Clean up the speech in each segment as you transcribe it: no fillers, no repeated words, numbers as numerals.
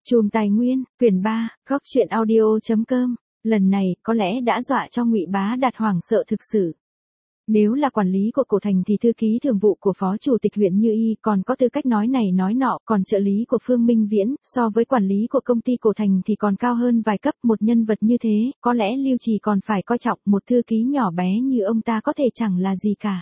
Chùm Tài Nguyên, quyển 3, góc truyện audio.com, lần này có lẽ đã dọa cho Ngụy Bá Đạt hoảng sợ thực sự. Nếu là quản lý của cổ thành thì thư ký thường vụ của phó chủ tịch huyện Như Y còn có tư cách nói này nói nọ, còn trợ lý của Phương Minh Viễn, so với quản lý của công ty cổ thành thì còn cao hơn vài cấp. Một nhân vật như thế, có lẽ Lưu Trì còn phải coi trọng, một thư ký nhỏ bé như ông ta có thể chẳng là gì cả.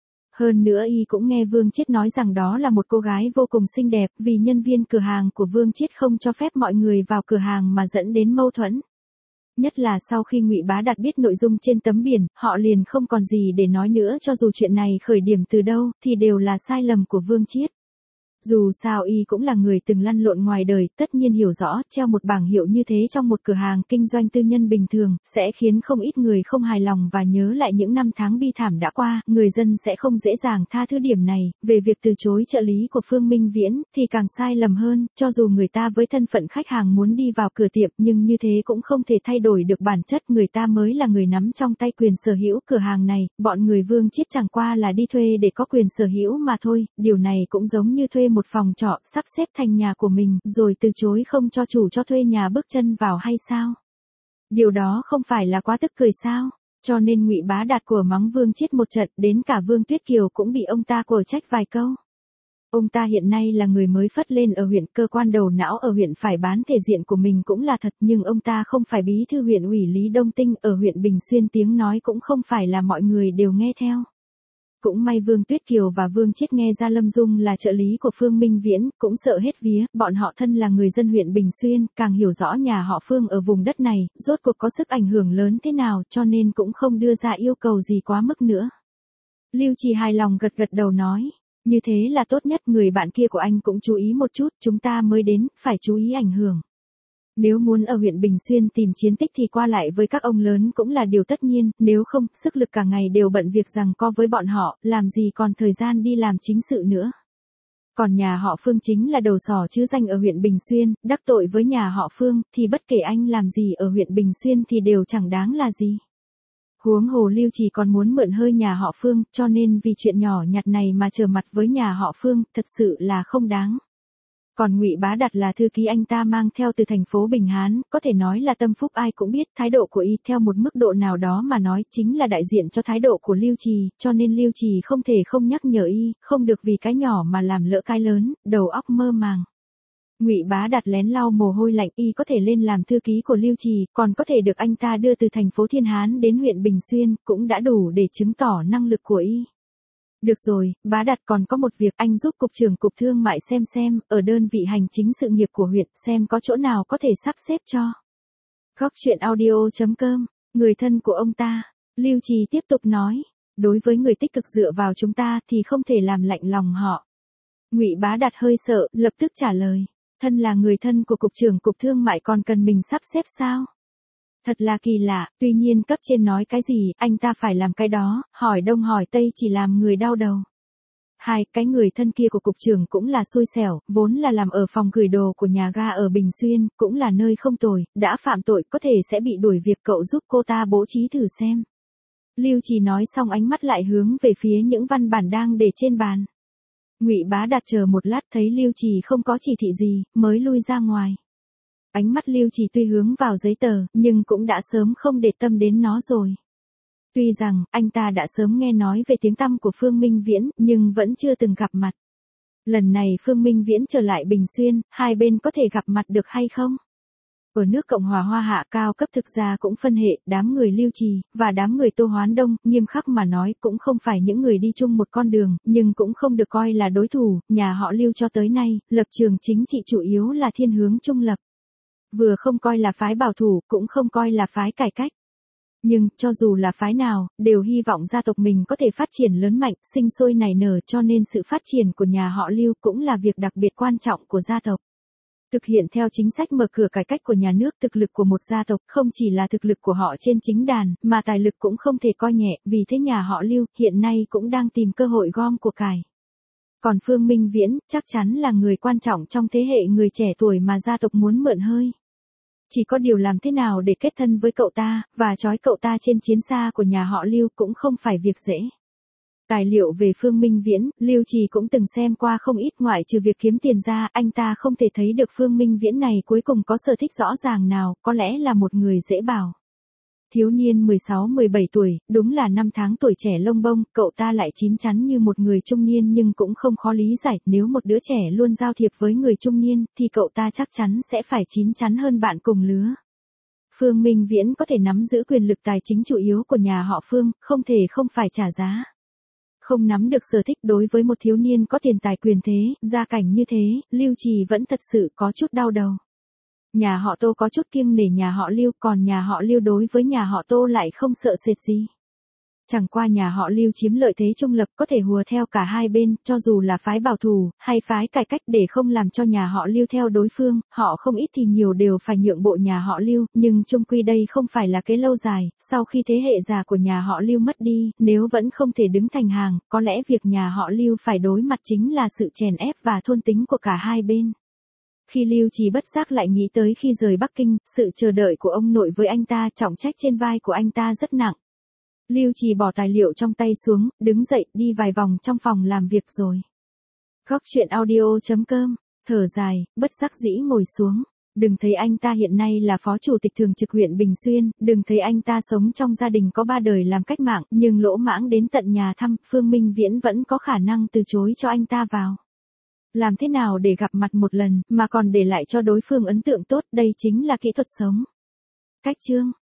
Hơn nữa y cũng nghe Vương Chiết nói rằng đó là một cô gái vô cùng xinh đẹp, vì nhân viên cửa hàng của Vương Chiết không cho phép mọi người vào cửa hàng mà dẫn đến mâu thuẫn. Nhất là sau khi Ngụy Bá Đạt biết nội dung trên tấm biển, họ liền không còn gì để nói nữa, cho dù chuyện này khởi điểm từ đâu, thì đều là sai lầm của Vương Chiết. Dù sao y cũng là người từng lăn lộn ngoài đời, tất nhiên hiểu rõ, treo một bảng hiệu như thế trong một cửa hàng kinh doanh tư nhân bình thường, sẽ khiến không ít người không hài lòng và nhớ lại những năm tháng bi thảm đã qua, người dân sẽ không dễ dàng tha thứ điểm này. Về việc từ chối trợ lý của Phương Minh Viễn, thì càng sai lầm hơn, cho dù người ta với thân phận khách hàng muốn đi vào cửa tiệm, nhưng như thế cũng không thể thay đổi được bản chất, người ta mới là người nắm trong tay quyền sở hữu cửa hàng này, bọn người Vương Chiết chẳng qua là đi thuê để có quyền sở hữu mà thôi, điều này cũng giống như thuê một phòng trọ, sắp xếp thành nhà của mình, rồi từ chối không cho chủ cho thuê nhà bước chân vào hay sao? Điều đó không phải là quá tức cười sao? Cho nên Ngụy Bá Đạt của mắng Vương Chiết một trận, đến cả Vương Tuyết Kiều cũng bị ông ta của trách vài câu. Ông ta hiện nay là người mới phất lên ở huyện, cơ quan đầu não ở huyện phải bán thể diện của mình cũng là thật, nhưng ông ta không phải bí thư huyện ủy Lý Đông Tinh, ở huyện Bình Xuyên tiếng nói cũng không phải là mọi người đều nghe theo. Cũng may Vương Tuyết Kiều và Vương Chiết nghe ra Lâm Dung là trợ lý của Phương Minh Viễn, cũng sợ hết vía, bọn họ thân là người dân huyện Bình Xuyên, càng hiểu rõ nhà họ Phương ở vùng đất này, rốt cuộc có sức ảnh hưởng lớn thế nào, cho nên cũng không đưa ra yêu cầu gì quá mức nữa. Lưu Trì hài lòng gật gật đầu nói, như thế là tốt nhất, người bạn kia của anh cũng chú ý một chút, chúng ta mới đến, phải chú ý ảnh hưởng. Nếu muốn ở huyện Bình Xuyên tìm chiến tích thì qua lại với các ông lớn cũng là điều tất nhiên, nếu không, sức lực cả ngày đều bận việc giằng co với bọn họ, làm gì còn thời gian đi làm chính sự nữa. Còn nhà họ Phương chính là đầu sỏ chứ danh ở huyện Bình Xuyên, đắc tội với nhà họ Phương, thì bất kể anh làm gì ở huyện Bình Xuyên thì đều chẳng đáng là gì. Huống hồ Lưu Trì còn muốn mượn hơi nhà họ Phương, cho nên vì chuyện nhỏ nhặt này mà trở mặt với nhà họ Phương, thật sự là không đáng. Còn Ngụy Bá Đạt là thư ký anh ta mang theo từ thành phố Bình Hán, có thể nói là tâm phúc, ai cũng biết thái độ của y theo một mức độ nào đó mà nói chính là đại diện cho thái độ của Lưu Trì, cho nên Lưu Trì không thể không nhắc nhở y, không được vì cái nhỏ mà làm lỡ cái lớn, đầu óc mơ màng. Ngụy Bá Đạt lén lau mồ hôi lạnh, y có thể lên làm thư ký của Lưu Trì, còn có thể được anh ta đưa từ thành phố Thiên Hán đến huyện Bình Xuyên, cũng đã đủ để chứng tỏ năng lực của y. Được rồi, Bá Đạt, còn có một việc, anh giúp cục trưởng cục thương mại xem, ở đơn vị hành chính sự nghiệp của huyện, xem có chỗ nào có thể sắp xếp cho. Góc truyện audio.com, người thân của ông ta, Lưu Trì tiếp tục nói, đối với người tích cực dựa vào chúng ta thì không thể làm lạnh lòng họ. Ngụy Bá Đạt hơi sợ, lập tức trả lời, thân là người thân của cục trưởng cục thương mại còn cần mình sắp xếp sao? Thật là kỳ lạ, tuy nhiên cấp trên nói cái gì, anh ta phải làm cái đó, hỏi đông hỏi tây chỉ làm người đau đầu. Hai, cái người thân kia của cục trưởng cũng là xui xẻo, vốn là làm ở phòng gửi đồ của nhà ga ở Bình Xuyên, cũng là nơi không tồi, đã phạm tội có thể sẽ bị đuổi việc, cậu giúp cô ta bố trí thử xem. Lưu Trì nói xong ánh mắt lại hướng về phía những văn bản đang để trên bàn. Ngụy Bá Đạt chờ một lát thấy Lưu Trì không có chỉ thị gì, mới lui ra ngoài. Ánh mắt Lưu Trì tuy hướng vào giấy tờ, nhưng cũng đã sớm không để tâm đến nó rồi. Tuy rằng, anh ta đã sớm nghe nói về tiếng tăm của Phương Minh Viễn, nhưng vẫn chưa từng gặp mặt. Lần này Phương Minh Viễn trở lại Bình Xuyên, hai bên có thể gặp mặt được hay không? Ở nước Cộng hòa Hoa Hạ cao cấp thực ra cũng phân hệ, đám người Lưu Trì, và đám người Tô Hoán Đông, nghiêm khắc mà nói cũng không phải những người đi chung một con đường, nhưng cũng không được coi là đối thủ, nhà họ Lưu cho tới nay, lập trường chính trị chủ yếu là thiên hướng trung lập. Vừa không coi là phái bảo thủ, cũng không coi là phái cải cách. Nhưng, cho dù là phái nào, đều hy vọng gia tộc mình có thể phát triển lớn mạnh, sinh sôi nảy nở, cho nên sự phát triển của nhà họ Lưu cũng là việc đặc biệt quan trọng của gia tộc. Thực hiện theo chính sách mở cửa cải cách của nhà nước, thực lực của một gia tộc không chỉ là thực lực của họ trên chính đàn, mà tài lực cũng không thể coi nhẹ, vì thế nhà họ Lưu hiện nay cũng đang tìm cơ hội gom của cải. Còn Phương Minh Viễn, chắc chắn là người quan trọng trong thế hệ người trẻ tuổi mà gia tộc muốn mượn hơi. Chỉ có điều làm thế nào để kết thân với cậu ta, và trói cậu ta trên chiến xa của nhà họ Lưu cũng không phải việc dễ. Tài liệu về Phương Minh Viễn, Lưu Trì cũng từng xem qua không ít, ngoại trừ việc kiếm tiền ra, anh ta không thể thấy được Phương Minh Viễn này cuối cùng có sở thích rõ ràng nào, có lẽ là một người dễ bảo. Thiếu niên 16-17 tuổi, đúng là năm tháng tuổi trẻ lông bông, cậu ta lại chín chắn như một người trung niên nhưng cũng không khó lý giải, nếu một đứa trẻ luôn giao thiệp với người trung niên, thì cậu ta chắc chắn sẽ phải chín chắn hơn bạn cùng lứa. Phương Minh Viễn có thể nắm giữ quyền lực tài chính chủ yếu của nhà họ Phương, không thể không phải trả giá. Không nắm được sở thích đối với một thiếu niên có tiền tài quyền thế, gia cảnh như thế, Lưu Trì vẫn thật sự có chút đau đầu. Nhà họ Tô có chút kiêng nể nhà họ Lưu, còn nhà họ Lưu đối với nhà họ Tô lại không sợ sệt gì. Chẳng qua nhà họ Lưu chiếm lợi thế trung lập, có thể hùa theo cả hai bên, cho dù là phái bảo thủ, hay phái cải cách, để không làm cho nhà họ Lưu theo đối phương, họ không ít thì nhiều đều phải nhượng bộ nhà họ Lưu, nhưng chung quy đây không phải là kế lâu dài, sau khi thế hệ già của nhà họ Lưu mất đi, nếu vẫn không thể đứng thành hàng, có lẽ việc nhà họ Lưu phải đối mặt chính là sự chèn ép và thôn tính của cả hai bên. Khi Lưu Trì bất giác lại nghĩ tới khi rời Bắc Kinh, sự chờ đợi của ông nội với anh ta, trọng trách trên vai của anh ta rất nặng. Lưu Trì bỏ tài liệu trong tay xuống, đứng dậy, đi vài vòng trong phòng làm việc rồi. Góc truyện audio.com, thở dài, bất giác dĩ ngồi xuống. Đừng thấy anh ta hiện nay là phó chủ tịch thường trực huyện Bình Xuyên, đừng thấy anh ta sống trong gia đình có 3 đời làm cách mạng, nhưng lỗ mãng đến tận nhà thăm, Phương Minh Viễn vẫn có khả năng từ chối cho anh ta vào. Làm thế nào để gặp mặt một lần, mà còn để lại cho đối phương ấn tượng tốt, đây chính là kỹ thuật sống. Cách chương